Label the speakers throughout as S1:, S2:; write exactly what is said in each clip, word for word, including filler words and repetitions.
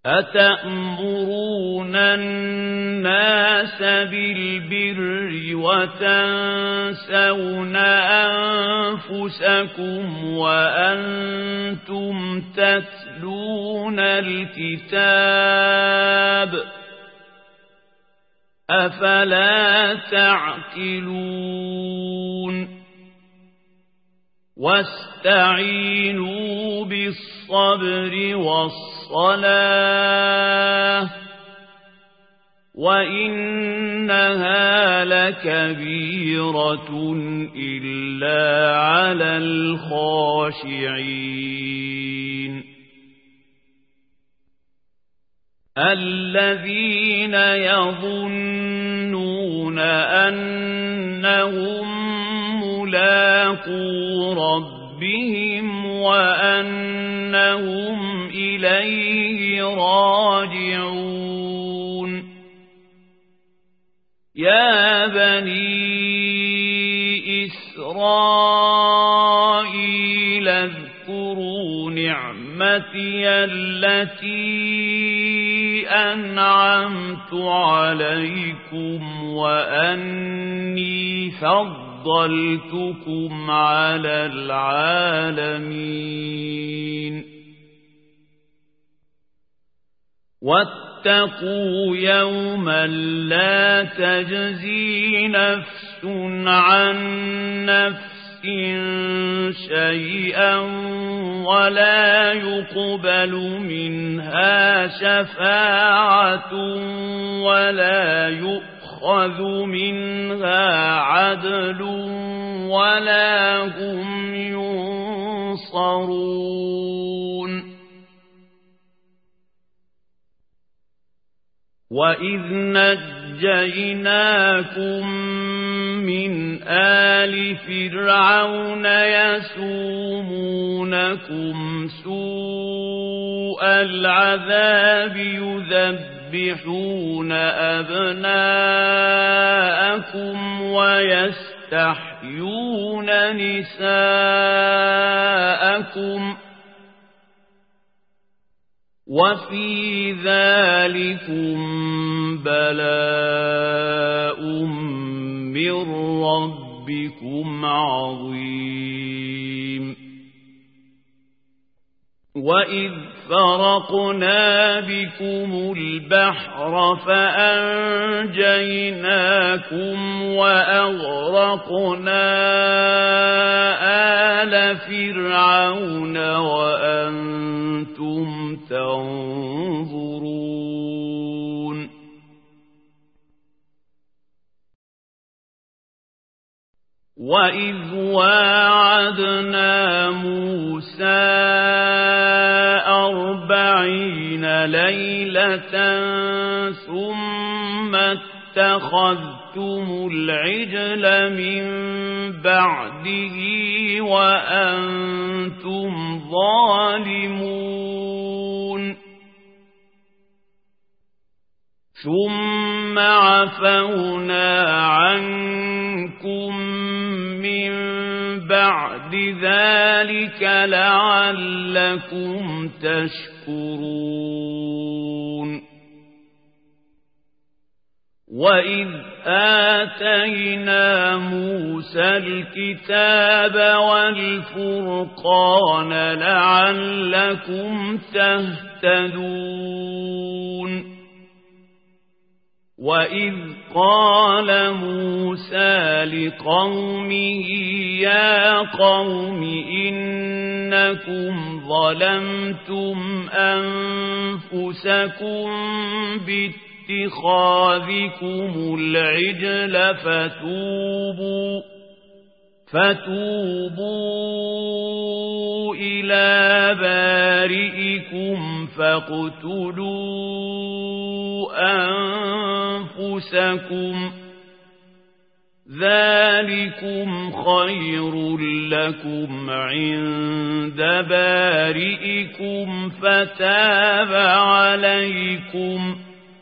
S1: أتأمرون الناس بالبر وتنسون أنفسكم وأنتم تتلون الكتاب أفلا تعقلون واستعينوا بالصبر والصلاة وإنها لكبيرة إلا على الخاشعين الذين يظنون أنهم ملاقو ربهم وأنهم إليه راجعون يا بني إسرائيل اذكروا نعمتي التي أنعمت عليكم وأني فضلتكم على العالمين واتقوا يوما لا تجزي نفس عن نفس شيئا ولا يقبل منها شفاعة ولا يؤخذ منها عدل ولا هم ينصرون وإذ نجيناكم من آل فرعون يسومونكم سوء العذاب يذبحون أبناءكم ويستحيون نساءكم وفي ذلكم بلاء من ربكم عظيم وإذ فرقنا بكم البحر فأنجيناكم وأغرقنا آل فرعون وأنتم تنظرون وإذ واعدنا موسى أربعين ليلة ثم اتخذتم العجل من بعده وأنتم ظالمون ثم عفونا عنكم من بعد ذلك لعلكم تشكرون وإذ آتينا موسى الكتاب والفرقان لعلكم تهتدون وإذ قال موسى لقومه يا قوم إنكم ظلمتم أنفسكم باتخاذكم العجل فتوبوا فتوبوا إلى بارئكم فاقتلوا أنفسكم ذلكم خير لكم عند بارئكم فتاب عليكم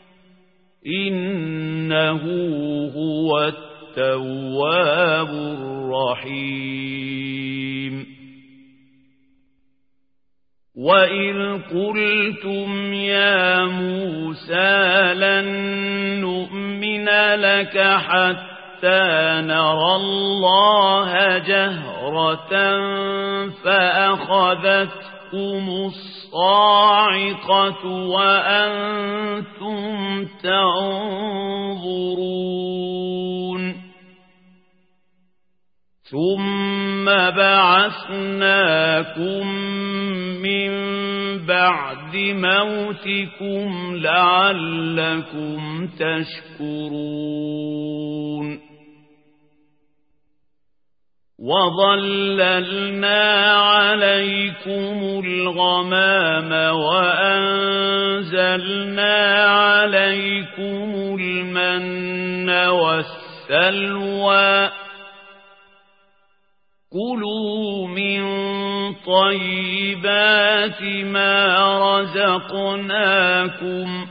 S1: إنه هو التواب الرحيم وَإِذْ قُلْتُمْ يَا مُوسَى لَن نُّؤْمِنَ لَكَ حَتَّىٰ نَرَى اللَّهَ جَهْرَةً فَأَخَذَتْكُمُ الصَّاعِقَةُ وَأَنتُمْ تَنظُرُونَ ثُمَّ بَعَثْنَاكُم مِّن بَعْدِ مَوْتِكُمْ لَعَلَّكُمْ تَشْكُرُونَ وَظَلَّلْنَا عَلَيْكُمُ الْغَمَامَ وَأَنزَلْنَا عَلَيْكُمُ الْمَنَّ وَالسَّلْوَىٰ كُلُوا مِن طَيِّبَاتِ مَا رَزَقْنَاكُمْ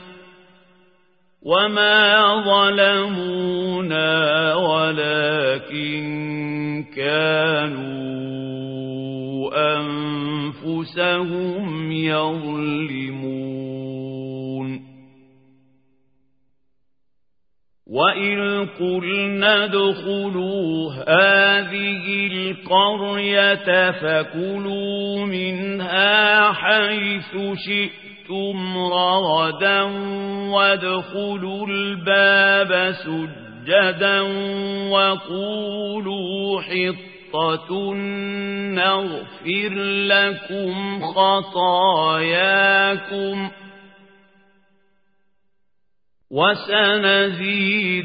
S1: وَمَا ظَلَمُونَا وَلَكِن كَانُوا أَنفُسَهُمْ يَظْلِمُونَ وَإِذْ قُلْنَا ادْخُلُوا هَٰذِهِ الْقَرْيَةَ فَكُلُوا مِنْهَا حَيْثُ شِئْتُمْ رَغَدًا وَادْخُلُوا الْبَابَ سُجَّدًا وَقُولُوا حِطَّةٌ نَّغْفِرْ لَكُمْ خَطَايَاكُمْ وَسَنَزِيدُ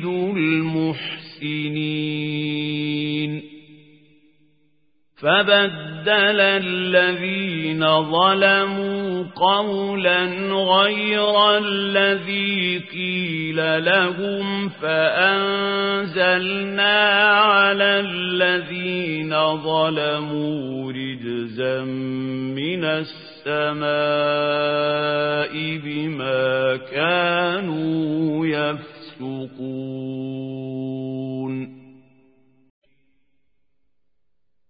S1: الْمُحْسِنِينَ فَبَدَّلَ الَّذِينَ ظَلَمُوا قَوْلًا غَيْرَ الَّذِي قِيلَ لَهُمْ فَأَنزَلْنَا عَلَى الَّذِينَ ظَلَمُوا رِجْزًا مِّنَ السَّمَاءِ بِمَا كَانُوا يَفْسُقُونَ